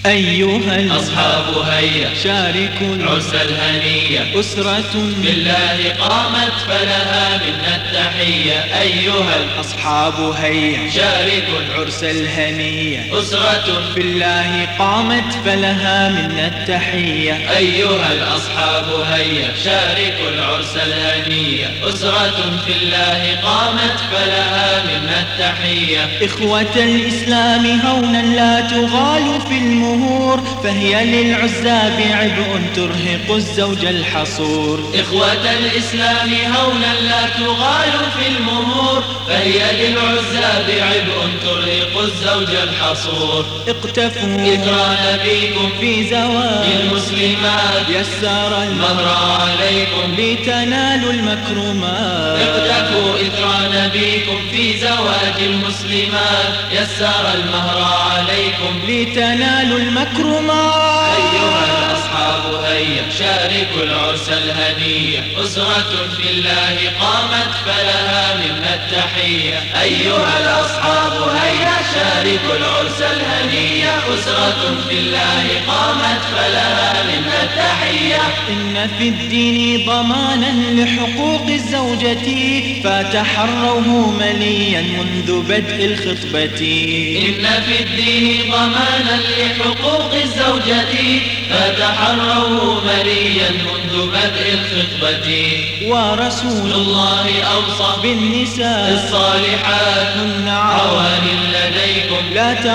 أيها الأصحاب هيا شاركوا العرس الهنية، أسرة بالله قامت فلها منا التحية. أيها الأصحاب هيا شاركوا العرس الهنية، أسرة بالله قامت فلها منا التحية. أيها الأصحاب هيا شاركوا العرس الهنية، أسرة في الله قامت فلها منا التحية. إخوة الإسلام هونا لا تغال في المهور، فهي للعزاب عبء ترهق الزوج الحصور. إخوة الإسلام هونا لا تغال في المهور، فهي للعزاب عبء ترهق الزوج الحصور. اقتفوا إكرى نبيكم في زواج المسلمات، يسر المهر عليكم لتنالوا المكرمات. اقتفوا إكرى نبيكم في زواج المسلمات، يسر المهر عليكم لتنالوا المكرمات. أيها الأصحاب هيا شاركوا العرس الهنية، أسرة في الله قامت فلها منا التحية. أيها الأصحاب هيا شاركوا العرس الهنية، أسرة في الله قامت فلها منا التحية. إن في الدين ضمانا لحقوق الزوجة، فتحروه مليا منذ بدء الخطبة. إن في الدين ضمانا لحقوق الزوجة، فتحروه مليا منذ بدء الخطبة. ورسول الله أوصى بالنساء الصالحات هن عوان لديكم لا